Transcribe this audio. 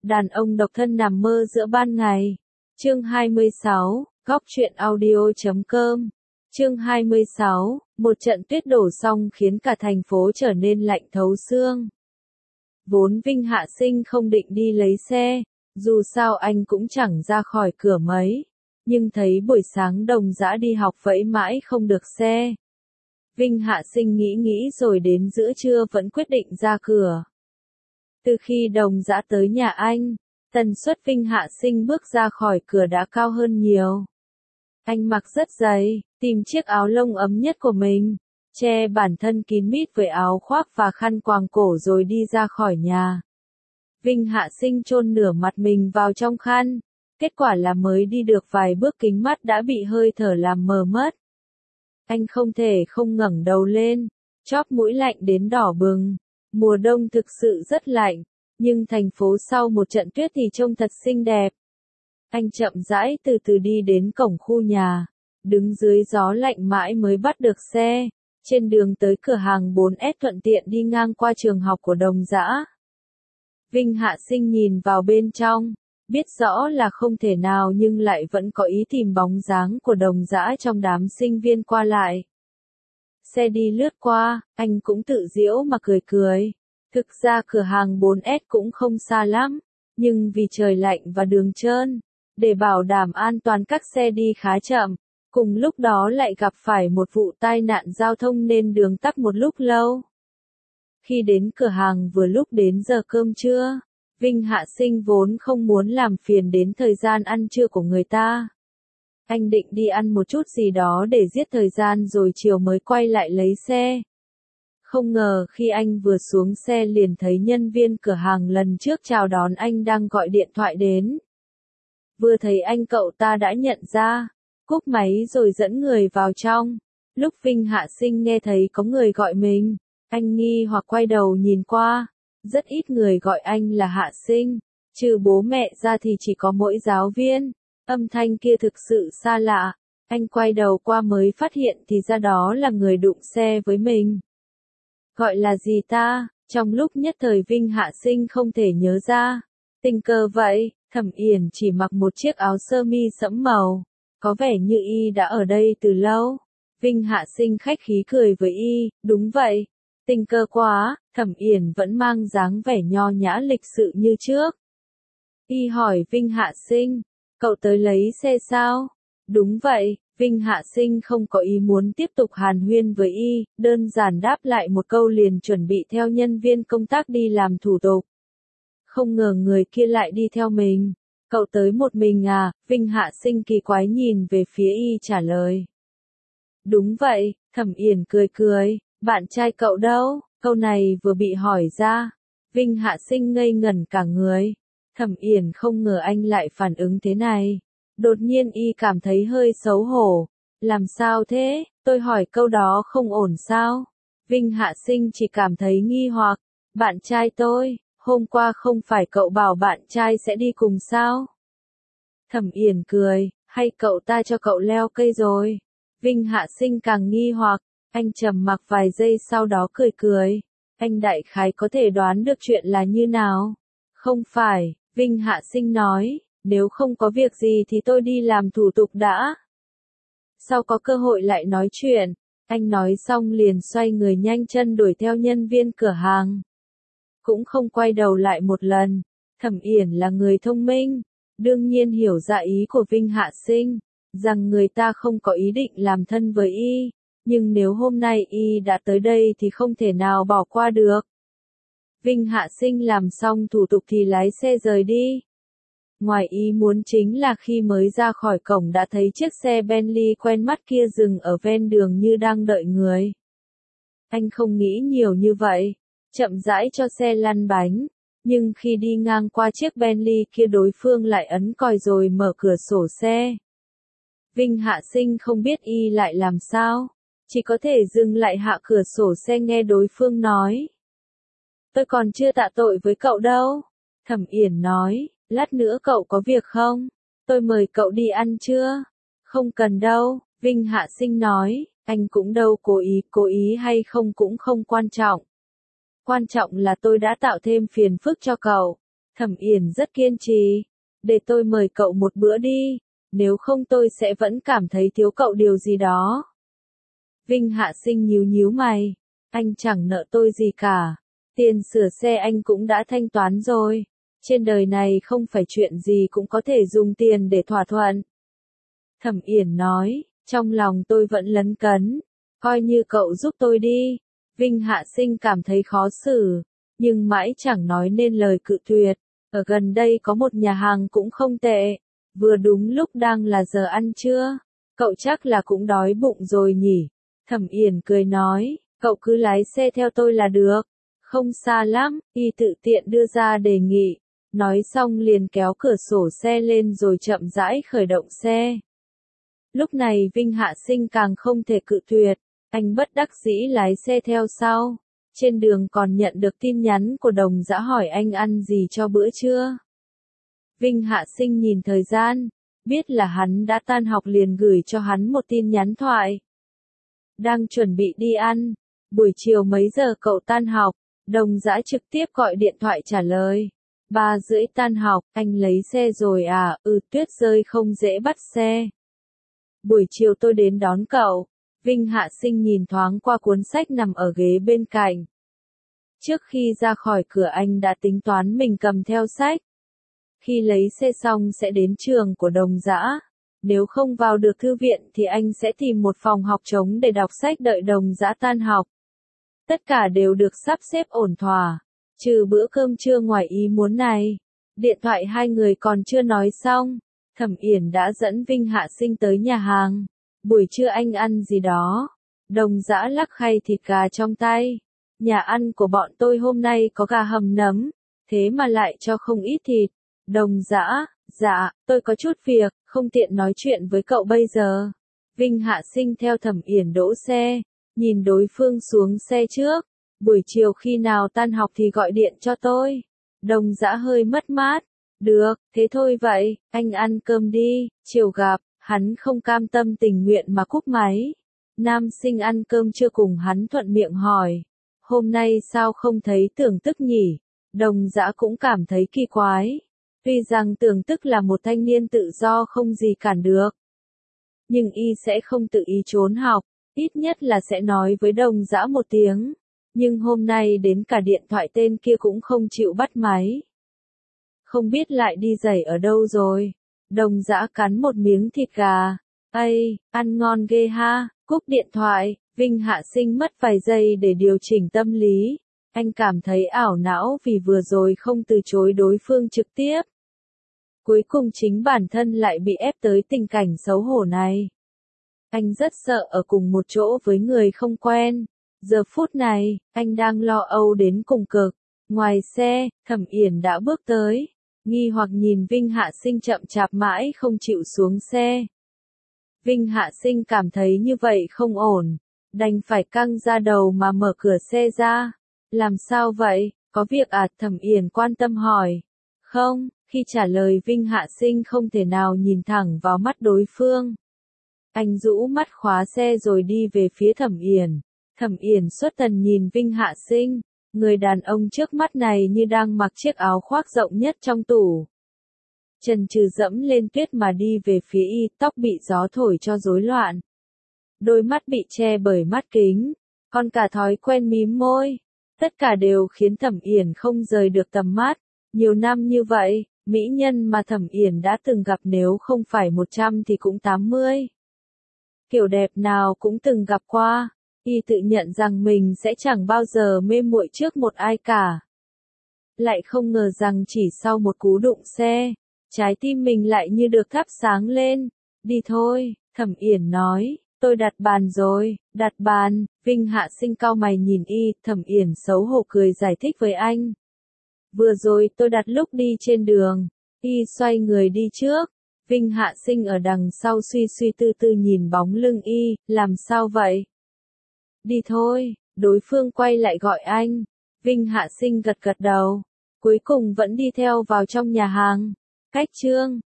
Đàn ông độc thân nằm mơ giữa ban ngày. Chương 26, góc truyện audio.com. Chương 26, một trận tuyết đổ xong khiến cả thành phố trở nên lạnh thấu xương. Vốn Vinh Hạ Sinh không định đi lấy xe, dù sao anh cũng chẳng ra khỏi cửa mấy, nhưng thấy buổi sáng Đồng Dã đi học vẫy mãi không được xe. Vinh Hạ Sinh nghĩ rồi đến giữa trưa vẫn quyết định ra cửa. Từ khi Đồng Dã tới nhà anh, tần suất Vinh Hạ Sinh bước ra khỏi cửa đã cao hơn nhiều. Anh mặc rất dày, tìm chiếc áo lông ấm nhất của mình, che bản thân kín mít với áo khoác và khăn quàng cổ rồi đi ra khỏi nhà. Vinh Hạ Sinh chôn nửa mặt mình vào trong khăn, kết quả là mới đi được vài bước kính mắt đã bị hơi thở làm mờ mất. Anh không thể không ngẩng đầu lên, chóp mũi lạnh đến đỏ bừng. Mùa đông thực sự rất lạnh, nhưng thành phố sau một trận tuyết thì trông thật xinh đẹp. Anh chậm rãi từ từ đi đến cổng khu nhà, đứng dưới gió lạnh mãi mới bắt được xe. Trên đường tới cửa hàng 4S thuận tiện đi ngang qua trường học của Đồng Dã. Vinh Hạ Sinh nhìn vào bên trong, biết rõ là không thể nào nhưng lại vẫn có ý tìm bóng dáng của Đồng Dã trong đám sinh viên qua lại. Xe đi lướt qua, anh cũng tự giễu mà cười. Thực ra cửa hàng 4S cũng không xa lắm, nhưng vì trời lạnh và đường trơn, để bảo đảm an toàn các xe đi khá chậm, cùng lúc đó lại gặp phải một vụ tai nạn giao thông nên đường tắc một lúc lâu. Khi đến cửa hàng vừa lúc đến giờ cơm trưa, Vinh Hạ Sinh vốn không muốn làm phiền đến thời gian ăn trưa của người ta. Anh định đi ăn một chút gì đó để giết thời gian rồi chiều mới quay lại lấy xe. Không ngờ khi anh vừa xuống xe liền thấy nhân viên cửa hàng lần trước chào đón anh đang gọi điện thoại đến. Vừa thấy anh cậu ta đã nhận ra, cúp máy rồi dẫn người vào trong. Lúc Vinh Hạ Sinh nghe thấy có người gọi mình, anh nghi hoặc quay đầu nhìn qua. Rất ít người gọi anh là Hạ Sinh, trừ bố mẹ ra thì chỉ có mỗi giáo viên. Âm thanh kia thực sự xa lạ, anh quay đầu qua mới phát hiện thì ra đó là người đụng xe với mình. Gọi là gì ta? Trong lúc nhất thời Vinh Hạ Sinh không thể nhớ ra. Tình cờ vậy, Thẩm Yển chỉ mặc một chiếc áo sơ mi sẫm màu, có vẻ như y đã ở đây từ lâu. Vinh Hạ Sinh khách khí cười với y, đúng vậy. Tình cờ quá, Thẩm Yển vẫn mang dáng vẻ nho nhã lịch sự như trước. Y hỏi Vinh Hạ Sinh, cậu tới lấy xe sao? Đúng vậy, Vinh Hạ Sinh không có ý muốn tiếp tục hàn huyên với y, đơn giản đáp lại một câu liền chuẩn bị theo nhân viên công tác đi làm thủ tục. Không ngờ người kia lại đi theo mình. Cậu tới một mình à? Vinh Hạ Sinh kỳ quái nhìn về phía y trả lời. Đúng vậy, Thẩm Yển cười. Bạn trai cậu đâu? Câu này vừa bị hỏi ra, Vinh Hạ Sinh ngây ngẩn cả người. Thẩm Yển không ngờ anh lại phản ứng thế này. Đột nhiên y cảm thấy hơi xấu hổ. Làm sao thế? Tôi hỏi câu đó không ổn sao? Vinh Hạ Sinh chỉ cảm thấy nghi hoặc. Bạn trai tôi, hôm qua không phải cậu bảo bạn trai sẽ đi cùng sao? Thẩm Yển cười, hay cậu ta cho cậu leo cây rồi? Vinh Hạ Sinh càng nghi hoặc, anh trầm mặc vài giây sau đó cười. Anh đại khái có thể đoán được chuyện là như nào? Không phải, Vinh Hạ Sinh nói, nếu không có việc gì thì tôi đi làm thủ tục đã. Sau có cơ hội lại nói chuyện, anh nói xong liền xoay người nhanh chân đuổi theo nhân viên cửa hàng. Cũng không quay đầu lại một lần. Thẩm Yển là người thông minh, đương nhiên hiểu ra ý của Vinh Hạ Sinh, rằng người ta không có ý định làm thân với y, nhưng nếu hôm nay y đã tới đây thì không thể nào bỏ qua được. Vinh Hạ Sinh làm xong thủ tục thì lái xe rời đi. Ngoài ý muốn chính là khi mới ra khỏi cổng đã thấy chiếc xe Bentley quen mắt kia dừng ở ven đường như đang đợi người. Anh không nghĩ nhiều như vậy, chậm rãi cho xe lăn bánh, nhưng khi đi ngang qua chiếc Bentley kia đối phương lại ấn còi rồi mở cửa sổ xe. Vinh Hạ Sinh không biết y lại làm sao, chỉ có thể dừng lại hạ cửa sổ xe nghe đối phương nói. Tôi còn chưa tạ tội với cậu đâu. Thẩm Yển nói, lát nữa cậu có việc không? Tôi mời cậu đi ăn trưa. Không cần đâu, Vinh Hạ Sinh nói, anh cũng đâu cố ý hay không cũng không quan trọng. Quan trọng là tôi đã tạo thêm phiền phức cho cậu. Thẩm Yển rất kiên trì. Để tôi mời cậu một bữa đi, nếu không tôi sẽ vẫn cảm thấy thiếu cậu điều gì đó. Vinh Hạ Sinh nhíu nhíu mày. Anh chẳng nợ tôi gì cả. Tiền sửa xe anh cũng đã thanh toán rồi. Trên đời này không phải chuyện gì cũng có thể dùng tiền để thỏa thuận. Thẩm Yển nói, trong lòng tôi vẫn lấn cấn. Coi như cậu giúp tôi đi. Vinh Hạ Sinh cảm thấy khó xử, nhưng mãi chẳng nói nên lời cự tuyệt. Ở gần đây có một nhà hàng cũng không tệ. Vừa đúng lúc đang là giờ ăn trưa. Cậu chắc là cũng đói bụng rồi nhỉ? Thẩm Yển cười nói, cậu cứ lái xe theo tôi là được. Không xa lắm, y tự tiện đưa ra đề nghị. Nói xong liền kéo cửa sổ xe lên rồi chậm rãi khởi động xe. Lúc này Vinh Hạ Sinh càng không thể cự tuyệt. Anh bất đắc dĩ lái xe theo sau. Trên đường còn nhận được tin nhắn của Đồng Dã hỏi anh ăn gì cho bữa trưa. Vinh Hạ Sinh nhìn thời gian, biết là hắn đã tan học liền gửi cho hắn một tin nhắn thoại. Đang chuẩn bị đi ăn, buổi chiều mấy giờ cậu tan học? Đồng Dã trực tiếp gọi điện thoại trả lời. 3:30 tan học, anh lấy xe rồi à? Tuyết rơi không dễ bắt xe. Buổi chiều tôi đến đón cậu. Vinh Hạ Sinh nhìn thoáng qua cuốn sách nằm ở ghế bên cạnh. Trước khi ra khỏi cửa anh đã tính toán mình cầm theo sách. Khi lấy xe xong sẽ đến trường của Đồng Dã. Nếu không vào được thư viện thì anh sẽ tìm một phòng học trống để đọc sách đợi Đồng Dã tan học. Tất cả đều được sắp xếp ổn thỏa, trừ bữa cơm trưa ngoài ý muốn này. Điện thoại hai người còn chưa nói xong, Thẩm Yển đã dẫn Vinh Hạ Sinh tới nhà hàng. Buổi trưa anh ăn gì đó? Đồng Dã lắc khay thịt gà trong tay. Nhà ăn của bọn tôi hôm nay có gà hầm nấm, thế mà lại cho không ít thịt. Đồng Dã, dạ, tôi có chút việc, không tiện nói chuyện với cậu bây giờ. Vinh Hạ Sinh theo Thẩm Yển đỗ xe, nhìn đối phương xuống xe trước. Buổi chiều khi nào tan học thì gọi điện cho tôi. Đồng Dã hơi mất mát. Được, thế thôi vậy, anh ăn cơm đi, chiều gặp. Hắn không cam tâm tình nguyện mà cúp máy. Nam Sinh ăn cơm chưa cùng hắn thuận miệng hỏi. Hôm nay sao không thấy Tưởng Tức nhỉ? Đồng Dã cũng cảm thấy kỳ quái. Tuy rằng Tưởng Tức là một thanh niên tự do không gì cản được. Nhưng y sẽ không tự ý trốn học, ít nhất là sẽ nói với Đồng Dã một tiếng. Nhưng hôm nay đến cả điện thoại tên kia cũng không chịu bắt máy. Không biết lại đi giày ở đâu rồi. Đồng Dã cắn một miếng thịt gà. Ây, ăn ngon ghê ha. Cúp điện thoại, Vinh Hạ Sinh mất vài giây để điều chỉnh tâm lý. Anh cảm thấy ảo não vì vừa rồi không từ chối đối phương trực tiếp. Cuối cùng chính bản thân lại bị ép tới tình cảnh xấu hổ này. Anh rất sợ ở cùng một chỗ với người không quen. Giờ phút này, anh đang lo âu đến cùng cực. Ngoài xe, Thẩm Yển đã bước tới. Nghi hoặc nhìn Vinh Hạ Sinh chậm chạp mãi không chịu xuống xe. Vinh Hạ Sinh cảm thấy như vậy không ổn. Đành phải căng ra đầu mà mở cửa xe ra. Làm sao vậy, có việc à? Thẩm Yển quan tâm hỏi. Không, khi trả lời Vinh Hạ Sinh không thể nào nhìn thẳng vào mắt đối phương. Anh rũ mắt khóa xe rồi đi về phía Thẩm Yển. Thẩm Yển xuất thần nhìn Vinh Hạ Sinh. Người đàn ông trước mắt này như đang mặc chiếc áo khoác rộng nhất trong tủ. Chân trừ dẫm lên tuyết mà đi về phía y, tóc bị gió thổi cho rối loạn. Đôi mắt bị che bởi mắt kính, còn cả thói quen mím môi. Tất cả đều khiến Thẩm Yển không rời được tầm mắt. Nhiều năm như vậy, mỹ nhân mà Thẩm Yển đã từng gặp nếu không phải 100 thì cũng 80. Kiểu đẹp nào cũng từng gặp qua. Y tự nhận rằng mình sẽ chẳng bao giờ mê muội trước một ai cả. Lại không ngờ rằng chỉ sau một cú đụng xe, trái tim mình lại như được thắp sáng lên. Đi thôi, Thẩm Yển nói, tôi đặt bàn rồi. Đặt bàn? Vinh Hạ Sinh cau mày nhìn y. Thẩm Yển xấu hổ cười giải thích với anh. Vừa rồi tôi đặt lúc đi trên đường. Y xoay người đi trước. Vinh Hạ Sinh ở đằng sau suy suy tư tư nhìn bóng lưng y. Làm sao vậy? Đi thôi, đối phương quay lại gọi anh. Vinh Hạ Sinh gật gật đầu. Cuối cùng vẫn đi theo vào trong nhà hàng. Cách chương